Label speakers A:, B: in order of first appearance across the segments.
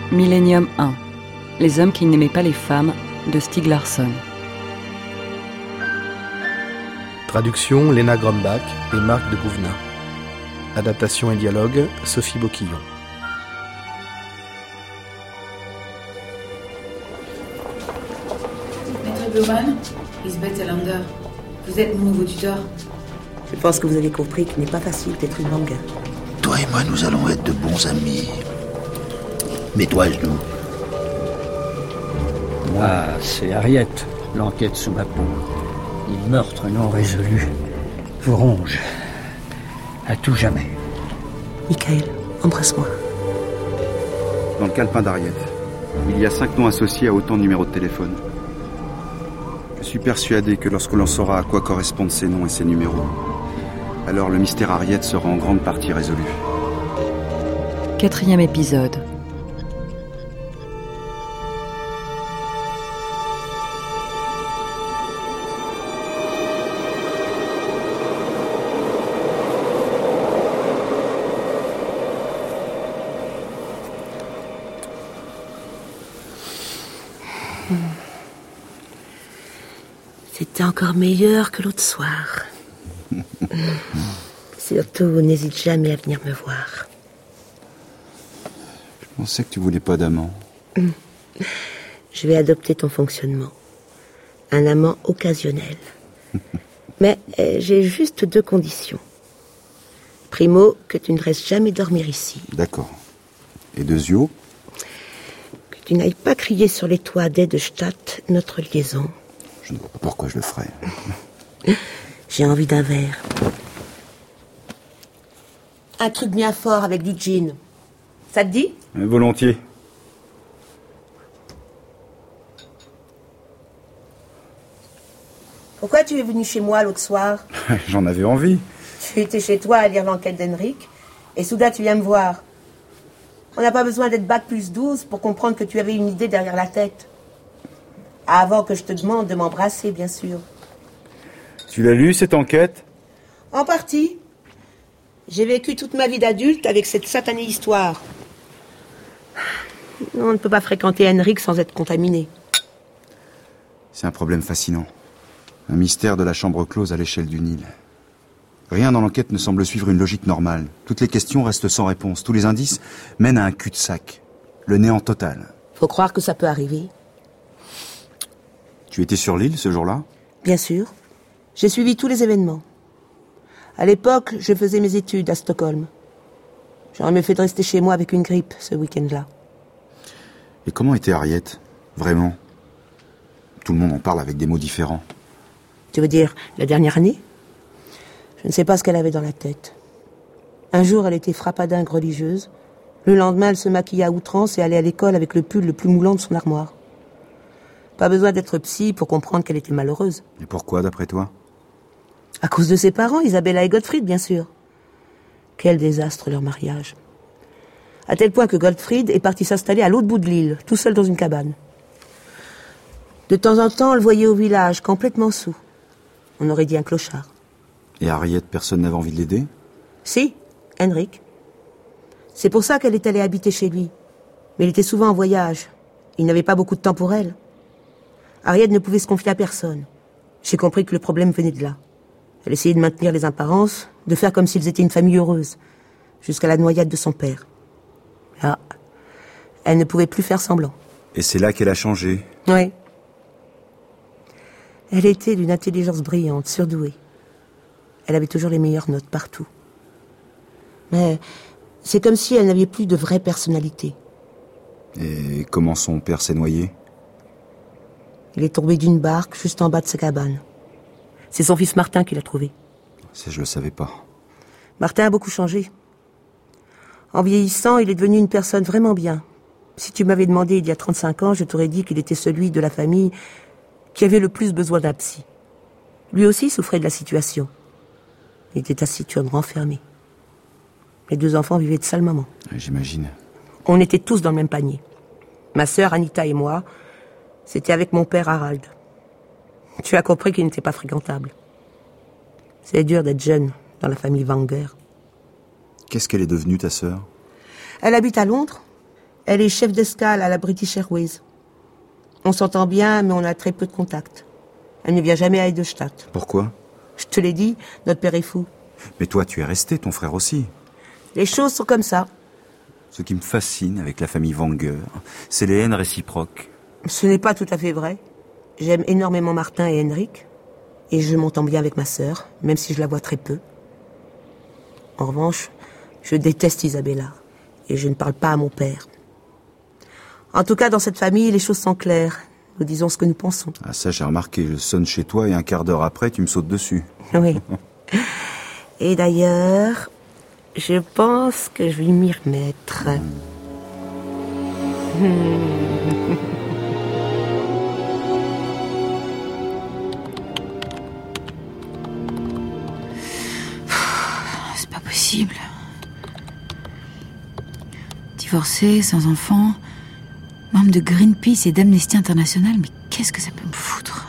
A: Millennium 1. Les hommes qui n'aimaient pas les femmes de Stieg Larsson.
B: Traduction Léna Grombach et Marc de Gouvenin. Adaptation et dialogue Sophie Boquillon.
C: Maître Bluman, Lisbeth Elander, vous êtes mon nouveau tuteur.
D: Je pense que vous avez compris qu'il n'est pas facile d'être une langue.
E: Toi et moi, nous allons être de bons amis. Mets-toi à genoux.
F: Moi, c'est Harriet, l'enquête sous ma peau. Les meurtres non résolus vous rongent à tout jamais.
D: Michael, embrasse-moi.
G: Dans le calepin d'Harriet, il y a 5 noms associés à autant de numéros de téléphone. Je suis persuadé que lorsque l'on saura à quoi correspondent ces noms et ces numéros, alors le mystère Harriet sera en grande partie résolu.
A: 4e épisode.
D: C'était encore meilleur que l'autre soir. Surtout, n'hésite jamais à venir me voir.
G: Je pensais que tu voulais pas d'amant.
D: Je vais adopter ton fonctionnement. Un amant occasionnel. Mais j'ai juste 2 conditions. Primo, que tu ne restes jamais dormir ici.
G: D'accord. Et deuxio?
D: Que tu n'ailles pas crier sur les toits d'Edestadt notre liaison.
G: Je ne vois pas pourquoi je le ferais.
D: J'ai envie d'un verre. Un truc bien fort avec du gin. Ça te dit?
G: Volontiers.
D: Pourquoi tu es venu chez moi l'autre soir?
G: J'en avais envie.
D: Tu étais chez toi à lire l'enquête d'Henrik, et soudain tu viens me voir. On n'a pas besoin d'être bac plus 12 pour comprendre que tu avais une idée derrière la tête. Avant que je te demande de m'embrasser, bien sûr.
G: Tu l'as lu, cette enquête?
D: En partie. J'ai vécu toute ma vie d'adulte avec cette satanée histoire. On ne peut pas fréquenter Henrik sans être contaminé.
G: C'est un problème fascinant. Un mystère de la chambre close à l'échelle du Nil. Rien dans l'enquête ne semble suivre une logique normale. Toutes les questions restent sans réponse. Tous les indices mènent à un cul-de-sac. Le néant total.
D: Faut croire que ça peut arriver.
G: Tu étais sur l'île ce jour-là?
D: Bien sûr. J'ai suivi tous les événements. À l'époque, je faisais mes études à Stockholm. J'aurais mieux fait de rester chez moi avec une grippe ce week-end-là.
G: Et comment était Harriet? Vraiment? Tout le monde en parle avec des mots différents.
D: Tu veux dire la dernière année? Je ne sais pas ce qu'elle avait dans la tête. Un jour, elle était frappadingue religieuse. Le lendemain, elle se maquillait à outrance et allait à l'école avec le pull le plus moulant de son armoire. Pas besoin d'être psy pour comprendre qu'elle était malheureuse.
G: Et pourquoi, d'après toi?
D: À cause de ses parents, Isabella et Gottfried, bien sûr. Quel désastre, leur mariage. À tel point que Gottfried est parti s'installer à l'autre bout de l'île, tout seul dans une cabane. De temps en temps, on le voyait au village, complètement saoul. On aurait dit un clochard.
G: Et Harriet, personne n'avait envie de l'aider?
D: Si, Henrik. C'est pour ça qu'elle est allée habiter chez lui. Mais il était souvent en voyage. Il n'avait pas beaucoup de temps pour elle. Harriet ne pouvait se confier à personne. J'ai compris que le problème venait de là. Elle essayait de maintenir les apparences, de faire comme s'ils étaient une famille heureuse, jusqu'à la noyade de son père. Là, elle ne pouvait plus faire semblant.
G: Et c'est là qu'elle a changé?
D: Oui. Elle était d'une intelligence brillante, surdouée. Elle avait toujours les meilleures notes partout. Mais c'est comme si elle n'avait plus de vraie personnalité.
G: Et comment son père s'est noyé?
D: Il est tombé d'une barque juste en bas de sa cabane. C'est son fils Martin qui l'a trouvé.
G: Ça, je le savais pas.
D: Martin a beaucoup changé. En vieillissant, il est devenu une personne vraiment bien. Si tu m'avais demandé il y a 35 ans, je t'aurais dit qu'il était celui de la famille qui avait le plus besoin d'un psy. Lui aussi souffrait de la situation. Il était taciturne, renfermé. Les 2 enfants vivaient de sales moments.
G: J'imagine.
D: On était tous dans le même panier. Ma sœur Anita et moi, c'était avec mon père Harald. Tu as compris qu'il n'était pas fréquentable. C'est dur d'être jeune dans la famille Wenger.
G: Qu'est-ce qu'elle est devenue, ta sœur?
D: Elle habite à Londres. Elle est chef d'escale à la British Airways. On s'entend bien, mais on a très peu de contacts. Elle ne vient jamais à Eidelstadt.
G: Pourquoi?
D: Je te l'ai dit, notre père est fou.
G: Mais toi, tu es resté, ton frère aussi.
D: Les choses sont comme ça.
G: Ce qui me fascine avec la famille Wenger, c'est les haines réciproques.
D: Ce n'est pas tout à fait vrai. J'aime énormément Martin et Henrik. Et je m'entends bien avec ma sœur, même si je la vois très peu. En revanche, je déteste Isabella. Et je ne parle pas à mon père. En tout cas, dans cette famille, les choses sont claires. Nous disons ce que nous pensons.
G: Ah ça, j'ai remarqué. Je sonne chez toi et un quart d'heure après, tu me sautes dessus.
D: Oui. Et d'ailleurs, je pense que je vais m'y remettre.
C: C'est pas possible. Divorcé, sans enfant, membre de Greenpeace et d'Amnesty International, mais qu'est-ce que ça peut me foutre?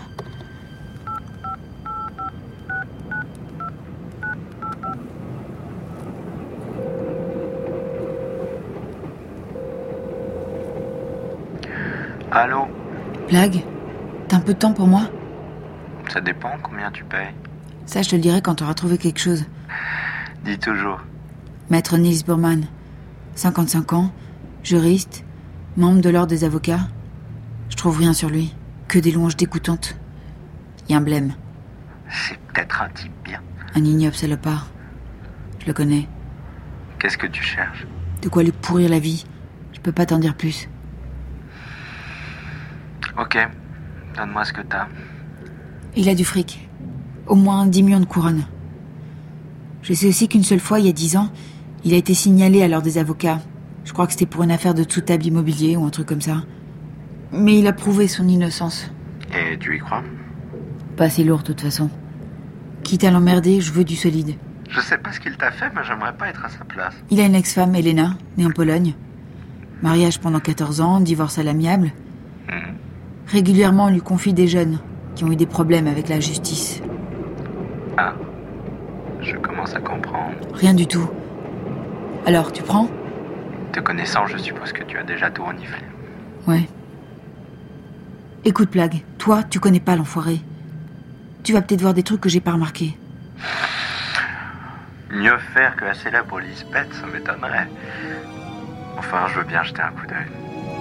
H: Allô?
C: Blague? T'as un peu de temps pour moi?
H: Ça dépend combien tu payes.
C: Ça, je te le dirai quand t'auras trouvé quelque chose.
H: Dis toujours.
C: Maître Niels Burman, 55 ans, juriste, membre de l'ordre des avocats. Je trouve rien sur lui, que des louanges dégoûtantes. Y a un blême.
H: C'est peut-être un type bien.
C: Un ignoble salopard. Je le connais.
H: Qu'est-ce que tu cherches?
C: De quoi lui pourrir la vie. Je peux pas t'en dire plus.
H: Ok, donne-moi ce que t'as.
C: Il a du fric. Au moins 10 millions de couronnes. Je sais aussi qu'une seule fois, il y a 10 ans, il a été signalé à l'ordre des avocats. Je crois que c'était pour une affaire de sous-table immobilier ou un truc comme ça. Mais il a prouvé son innocence.
H: Et tu y crois?
C: Pas assez lourd, de toute façon. Quitte à l'emmerder, je veux du solide.
H: Je sais pas ce qu'il t'a fait, mais j'aimerais pas être à sa place.
C: Il a une ex-femme, Elena, née en Pologne. Mariage pendant 14 ans, divorce à l'amiable. Régulièrement, on lui confie des jeunes qui ont eu des problèmes avec la justice.
H: Ah, je commence à comprendre.
C: Rien du tout. Alors, tu prends?
H: Te connaissant, je suppose que tu as déjà tout reniflé.
C: Ouais. Écoute, Blague, toi, tu connais pas l'enfoiré. Tu vas peut-être voir des trucs que j'ai pas remarqués.
H: Mieux faire que la célèbre Lisbeth, ça m'étonnerait. Enfin, je veux bien jeter un coup d'œil.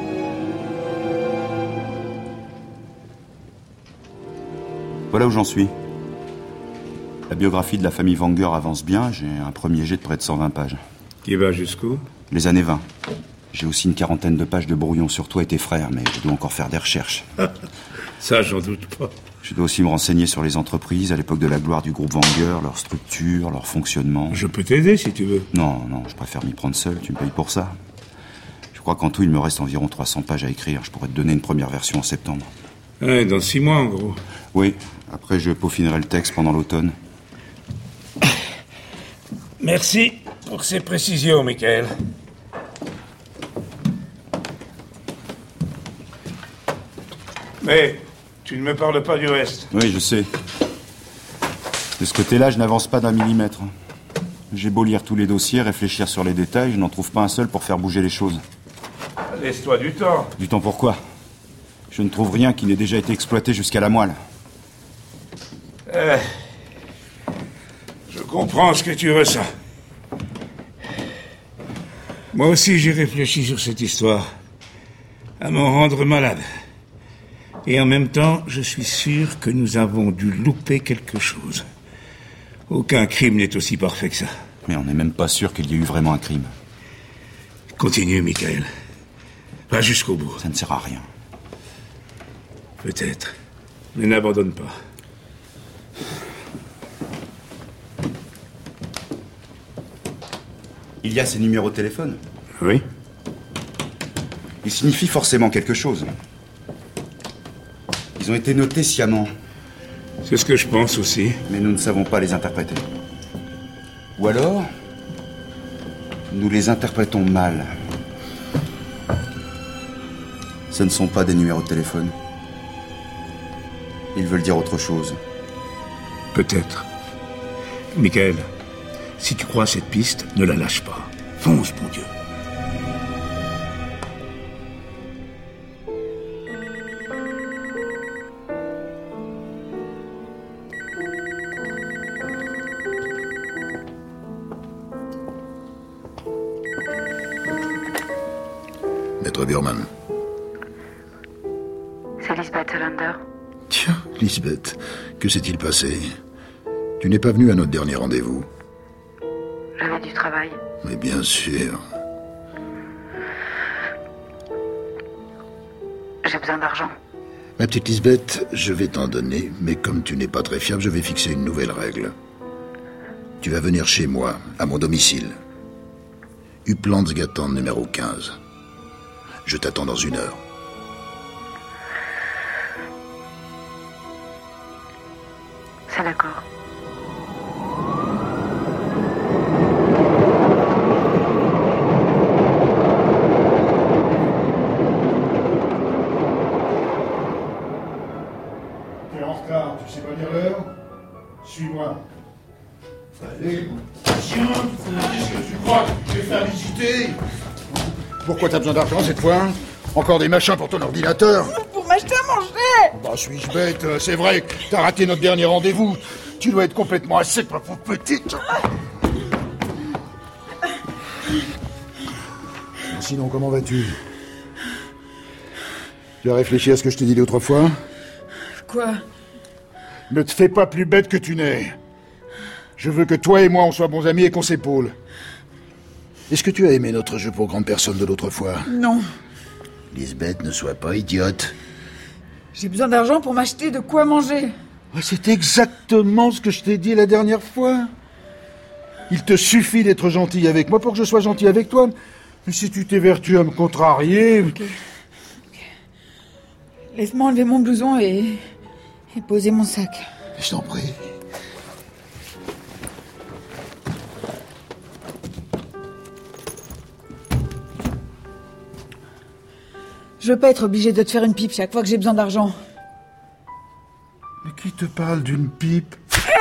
G: Voilà où j'en suis. La biographie de la famille Wenger avance bien. J'ai un premier jet de près de 120 pages.
I: Qui va jusqu'où?
G: Les années 20. J'ai aussi une quarantaine de pages de brouillon sur toi et tes frères, mais je dois encore faire des recherches.
I: Ça, j'en doute pas.
G: Je dois aussi me renseigner sur les entreprises à l'époque de la gloire du groupe Wenger, leur structure, leur fonctionnement.
I: Je peux t'aider si tu veux.
G: Non, je préfère m'y prendre seul. Tu me payes pour ça. Je crois qu'en tout, il me reste environ 300 pages à écrire. Je pourrais te donner une première version en septembre.
I: Ouais, dans 6 mois, en gros.
G: Oui, après je peaufinerai le texte pendant l'automne.
I: Merci pour ces précisions, Michael. Mais tu ne me parles pas du reste.
G: Oui, je sais. De ce côté-là, je n'avance pas d'un millimètre. J'ai beau lire tous les dossiers, réfléchir sur les détails, je n'en trouve pas un seul pour faire bouger les choses.
I: Laisse-toi du temps.
G: Du temps pourquoi? Je ne trouve rien qui n'ait déjà été exploité jusqu'à la moelle.
I: Je comprends ce que tu ressens. Moi aussi, j'ai réfléchi sur cette histoire, à m'en rendre malade. Et en même temps, je suis sûr que nous avons dû louper quelque chose. Aucun crime n'est aussi parfait que ça.
G: Mais on n'est même pas sûr qu'il y ait eu vraiment un crime.
I: Continue, Michael. Va jusqu'au bout.
G: Ça ne sert à rien.
I: Peut-être. Mais n'abandonne pas.
G: Il y a ces numéros de téléphone?
I: Oui.
G: Ils signifient forcément quelque chose. Ils ont été notés sciemment.
I: C'est ce que je pense aussi.
G: Mais nous ne savons pas les interpréter. Ou alors, nous les interprétons mal. Ce ne sont pas des numéros de téléphone. Ils veulent dire autre chose.
I: Peut-être. Michael, si tu crois à cette piste, ne la lâche pas. Fonce, bon Dieu.
E: Maître Burman.
A: C'est Lisbeth Hollander.
E: Tiens, Lisbeth, que s'est-il passé? Tu n'es pas venue à notre dernier rendez-vous?
A: J'avais du travail.
E: Mais bien sûr.
A: J'ai besoin d'argent.
E: Ma petite Lisbeth, je vais t'en donner, mais comme tu n'es pas très fiable, je vais fixer une nouvelle règle. Tu vas venir chez moi, à mon domicile. Upplandsgatan numéro 15. Je t'attends dans 1 heure.
A: C'est d'accord.
J: T'es en retard, tu sais pas lire l'heure? Suis-moi. Allez, tiens, qu'est-ce que tu crois que je vais faire visiter? Pourquoi t'as besoin d'argent cette fois? Encore des machins pour ton ordinateur?
C: Pour m'acheter à manger!
J: Bah, suis-je bête? C'est vrai, t'as raté notre dernier rendez-vous. Tu dois être complètement à sec, ma pauvre petite. Sinon, comment vas-tu? Tu as réfléchi à ce que je t'ai dit l'autre fois?
C: Quoi?
J: Ne te fais pas plus bête que tu n'es. Je veux que toi et moi, on soit bons amis et qu'on s'épaule. Est-ce que tu as aimé notre jeu pour grande personne de l'autre fois?
C: Non.
E: Lisbeth, ne sois pas idiote.
C: J'ai besoin d'argent pour m'acheter de quoi manger.
J: C'est exactement ce que je t'ai dit la dernière fois. Il te suffit d'être gentil avec moi pour que je sois gentil avec toi. Mais si tu t'évertues à me contrarier...
C: Ok. Laisse-moi enlever mon blouson et poser mon sac.
J: Je t'en prie.
C: Je veux pas être obligée de te faire une pipe chaque fois que j'ai besoin d'argent.
J: Mais qui te parle d'une pipe?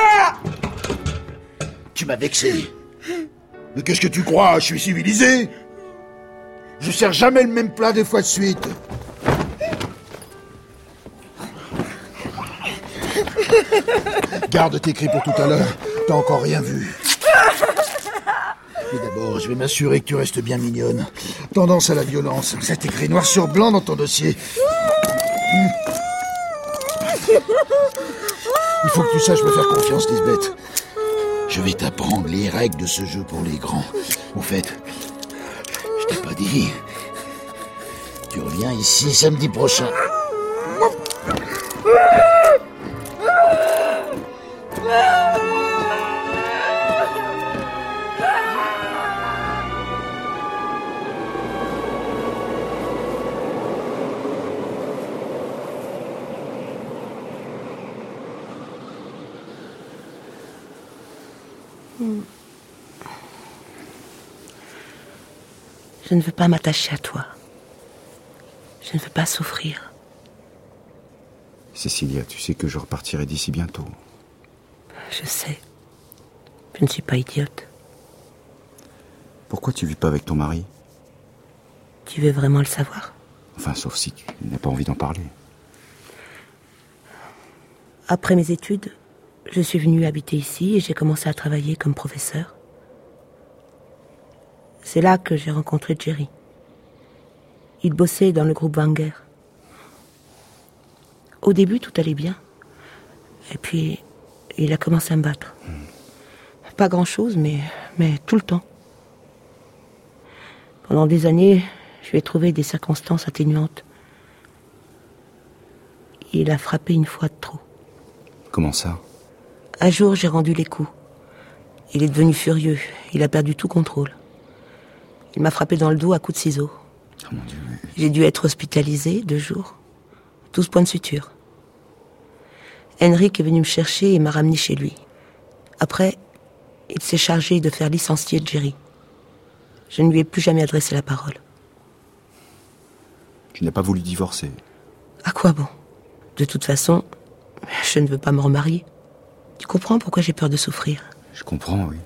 J: Tu m'as vexé. Mais qu'est-ce que tu crois? Je suis civilisé. Je sers jamais le même plat 2 fois de suite. Garde tes cris pour tout à l'heure. T'as encore rien vu. Mais d'abord, je vais m'assurer que tu restes bien mignonne. Tendance à la violence. C'est écrit noir sur blanc dans ton dossier. Il faut que tu saches me faire confiance, Lisbeth. Je vais t'apprendre les règles de ce jeu pour les grands. Au fait, je t'ai pas dit. Tu reviens ici samedi prochain.
D: Je ne veux pas m'attacher à toi. Je ne veux pas souffrir.
G: Cécilia, tu sais que je repartirai d'ici bientôt.
D: Je sais. Je ne suis pas idiote.
G: Pourquoi tu vis pas avec ton mari?
D: Tu veux vraiment le savoir?
G: Enfin, sauf si tu n'as pas envie d'en parler.
D: Après mes études, je suis venue habiter ici et j'ai commencé à travailler comme professeur. C'est là que j'ai rencontré Jerry. Il bossait dans le groupe Wenger. Au début, tout allait bien. Et puis, il a commencé à me battre. Pas grand-chose, mais tout le temps. Pendant des années, je lui ai trouvé des circonstances atténuantes. Il a frappé une fois de trop.
G: Comment ça?
D: Un jour, j'ai rendu les coups. Il est devenu furieux. Il a perdu tout contrôle. Il m'a frappé dans le dos à coups de ciseaux.
G: Oh mon Dieu.
D: J'ai dû être hospitalisée 2 jours. 12 points de suture. Henrik est venu me chercher et m'a ramené chez lui. Après, il s'est chargé de faire licencier Jerry. Je ne lui ai plus jamais adressé la parole.
G: Tu n'as pas voulu divorcer?
D: À quoi bon? De toute façon, je ne veux pas me remarier. Tu comprends pourquoi j'ai peur de souffrir?
G: Je comprends, oui.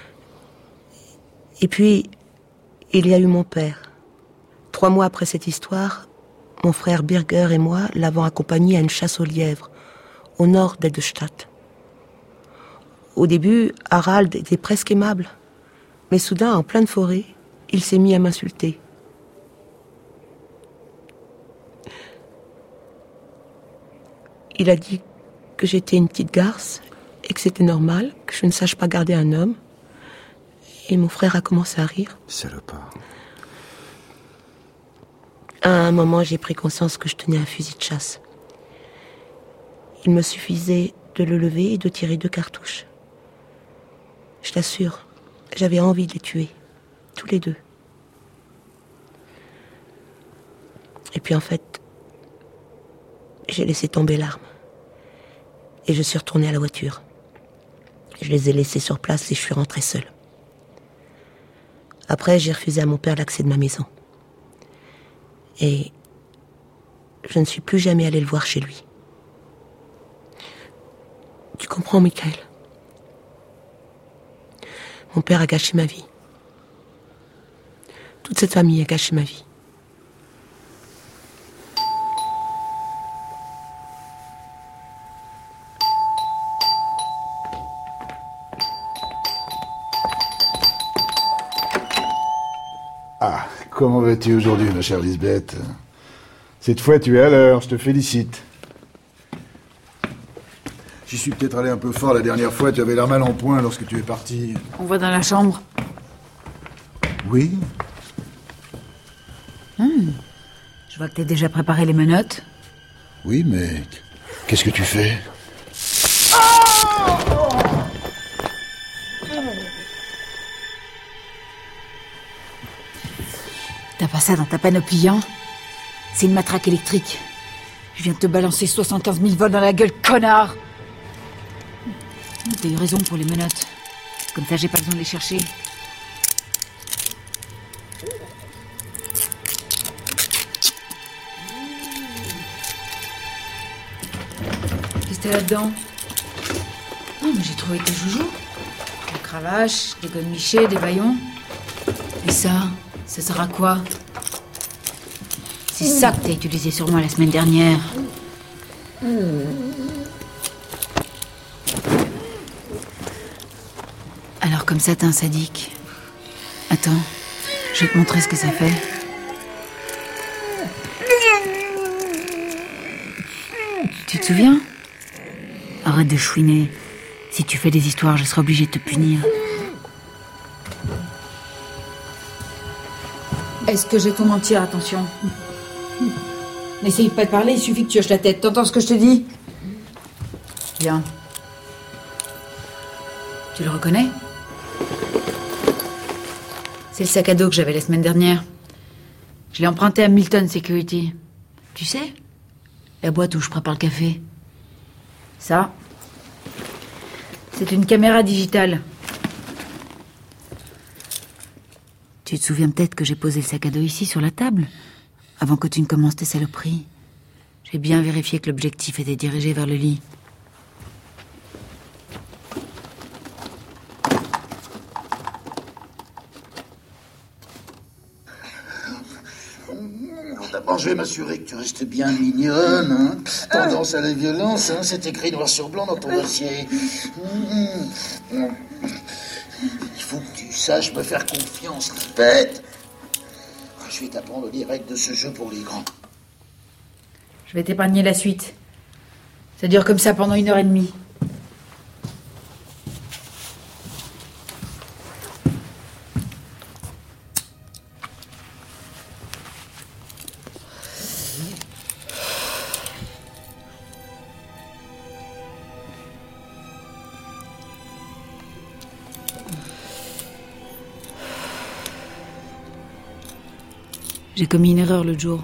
D: Et puis, il y a eu mon père. 3 mois après cette histoire, mon frère Birger et moi l'avons accompagné à une chasse aux lièvres, au nord d'Edelstadt. Au début, Harald était presque aimable. Mais soudain, en pleine forêt, il s'est mis à m'insulter. Il a dit que j'étais une petite garce et que c'était normal, que je ne sache pas garder un homme. Et mon frère a commencé à rire.
G: Salopard.
D: À un moment, j'ai pris conscience que je tenais un fusil de chasse. Il me suffisait de le lever et de tirer 2 cartouches. Je t'assure, j'avais envie de les tuer. Tous les 2. Et puis en fait, j'ai laissé tomber l'arme. Et je suis retournée à la voiture. Je les ai laissés sur place et je suis rentrée seule. Après, j'ai refusé à mon père l'accès de ma maison. Et je ne suis plus jamais allée le voir chez lui. Tu comprends, Michael? Mon père a gâché ma vie. Toute cette famille a gâché ma vie.
J: Ah, comment vas-tu aujourd'hui, ma chère Lisbeth? Cette fois, tu es à l'heure, je te félicite. J'y suis peut-être allé un peu fort la dernière fois, tu avais l'air mal en point lorsque tu es parti.
C: On va dans la chambre.
J: Oui?
C: Je vois que t'as déjà préparé les menottes.
J: Oui, mais qu'est-ce que tu fais?
C: T'as pas ça dans ta panoplie, hein? C'est une matraque électrique. Je viens de te balancer 75 000 volts dans la gueule, connard! T'as eu raison pour les menottes. Comme ça, j'ai pas besoin de les chercher. Qu'est-ce que t'as là-dedans? Non, mais j'ai trouvé tes joujoux. Des cravaches, des godemichés, des baillons. Et ça sert à quoi? C'est ça que t'as utilisé sur moi la semaine dernière. Alors comme ça, t'es un sadique. Attends, je vais te montrer ce que ça fait. Tu te souviens? Arrête de chouiner. Si tu fais des histoires, je serai obligée de te punir. Est-ce que j'ai tout mentir? Attention. N'essaye pas de parler, il suffit que tu hoches la tête. T'entends ce que je te dis? Bien. Tu le reconnais? C'est le sac à dos que j'avais la semaine dernière. Je l'ai emprunté à Milton Security. Tu sais? La boîte où je prépare le café. Ça, c'est une caméra digitale. Tu te souviens peut-être que j'ai posé le sac à dos ici sur la table, avant que tu ne commences tes saloperies. J'ai bien vérifié que l'objectif était dirigé vers le lit.
E: D'abord, je vais m'assurer que tu restes bien mignonne. Hein. Tendance à la violence, hein, c'est écrit noir sur blanc dans ton dossier. Il faut que tu saches me faire confiance, Lisbeth. Je vais t'apprendre les règles de ce jeu pour les grands.
C: Je vais t'épargner la suite. Ça dure comme ça pendant 1h30. J'ai commis une erreur l'autre jour.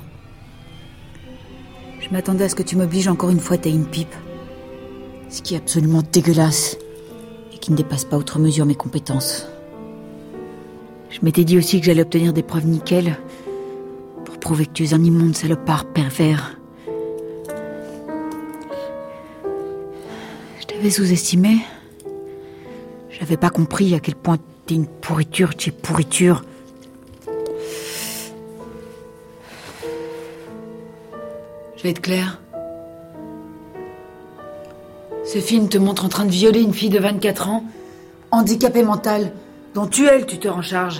C: Je m'attendais à ce que tu m'obliges encore une fois à tailler une pipe. Ce qui est absolument dégueulasse et qui ne dépasse pas outre mesure mes compétences. Je m'étais dit aussi que j'allais obtenir des preuves nickel pour prouver que tu es un immonde salopard pervers. Je t'avais sous-estimé. J'avais pas compris à quel point t'es une pourriture, tu es pourriture. Je vais être claire. Ce film te montre en train de violer une fille de 24 ans, handicapée mentale, dont tu es le tuteur en charge.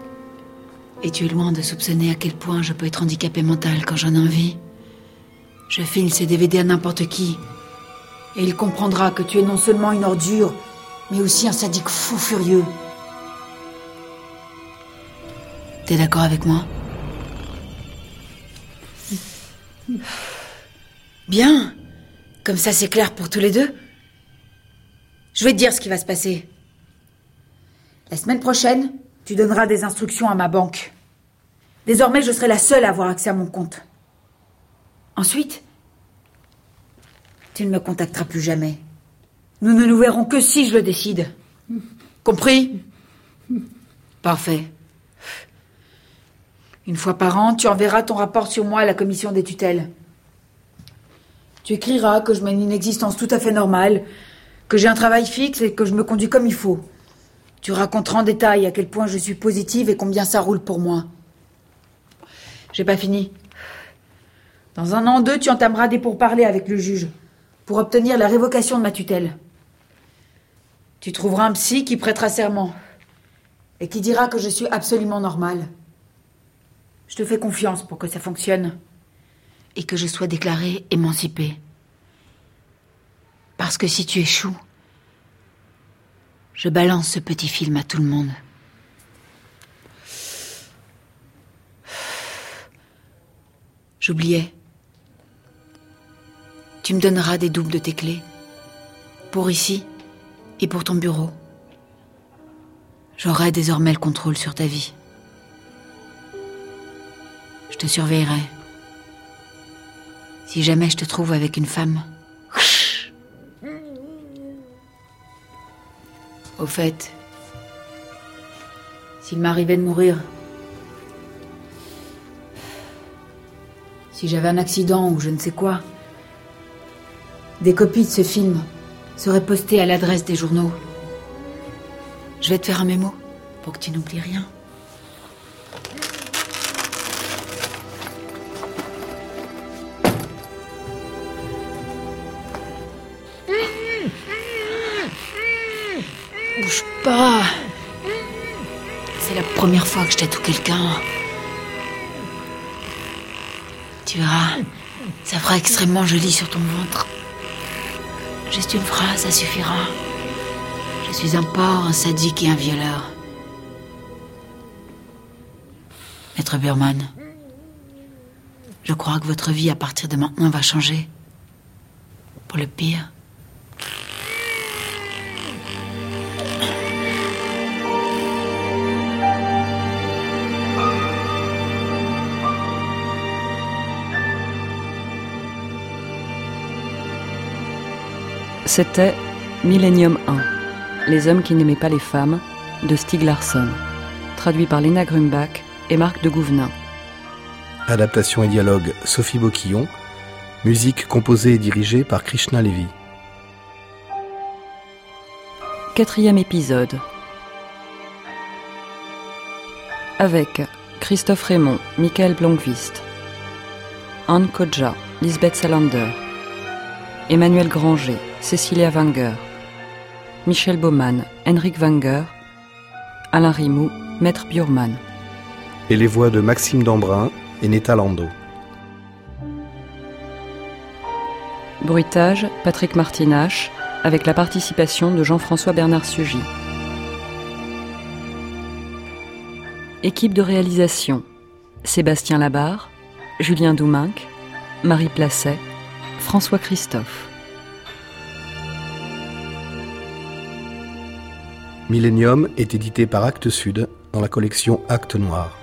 C: Et tu es loin de soupçonner à quel point je peux être handicapée mentale quand j'en ai envie. Je file ces DVD à n'importe qui. Et il comprendra que tu es non seulement une ordure, mais aussi un sadique fou furieux. T'es d'accord avec moi? Bien. Comme ça, c'est clair pour tous les deux. Je vais te dire ce qui va se passer. La semaine prochaine, tu donneras des instructions à ma banque. Désormais, je serai la seule à avoir accès à mon compte. Ensuite, tu ne me contacteras plus jamais. Nous ne nous verrons que si je le décide. Compris? Parfait. Une fois par an, tu enverras ton rapport sur moi à la commission des tutelles. Tu écriras que je mène une existence tout à fait normale, que j'ai un travail fixe et que je me conduis comme il faut. Tu raconteras en détail à quel point je suis positive et combien ça roule pour moi. J'ai pas fini. Dans 1 an ou 2, tu entameras des pourparlers avec le juge pour obtenir la révocation de ma tutelle. Tu trouveras un psy qui prêtera serment et qui dira que je suis absolument normale. Je te fais confiance pour que ça fonctionne et que je sois déclarée émancipée. Parce que si tu échoues, je balance ce petit film à tout le monde. J'oubliais. Tu me donneras des doubles de tes clés. Pour ici et pour ton bureau. J'aurai désormais le contrôle sur ta vie. Je te surveillerai. Si jamais je te trouve avec une femme. Au fait, s'il m'arrivait de mourir, si j'avais un accident ou je ne sais quoi, des copies de ce film seraient postées à l'adresse des journaux. Je vais te faire un mémo pour que tu n'oublies rien. Bouge pas. C'est la première fois que je tatoue quelqu'un. Tu verras, ça fera extrêmement joli sur ton ventre. Juste une phrase, ça suffira. Je suis un porc, un sadique et un violeur. Maître Burman, je crois que votre vie à partir de maintenant va changer. Pour le pire.
A: C'était Millennium 1, Les hommes qui n'aimaient pas les femmes, de Stieg Larsson, traduit par Léna Grumbach et Marc de Gouvenin.
B: Adaptation et dialogue Sophie Boquillon, musique composée et dirigée par Krishna Levy.
A: 4e épisode. Avec Christophe Raymond, Michael Blomqvist, Anne Kodja, Lisbeth Salander, Emmanuel Granger, Cécilia Wenger, Michel Baumann, Henrik Wenger, Alain Rimou, Maître Bjurman.
B: Et les voix de Maxime Dambrun et Netta Lando.
A: Bruitage, Patrick Martinache, avec la participation de Jean-François Bernard Sugy. Équipe de réalisation, Sébastien Labarre, Julien Douminc, Marie Placet, François Christophe.
B: Millennium est édité par Actes Sud dans la collection Actes Noirs.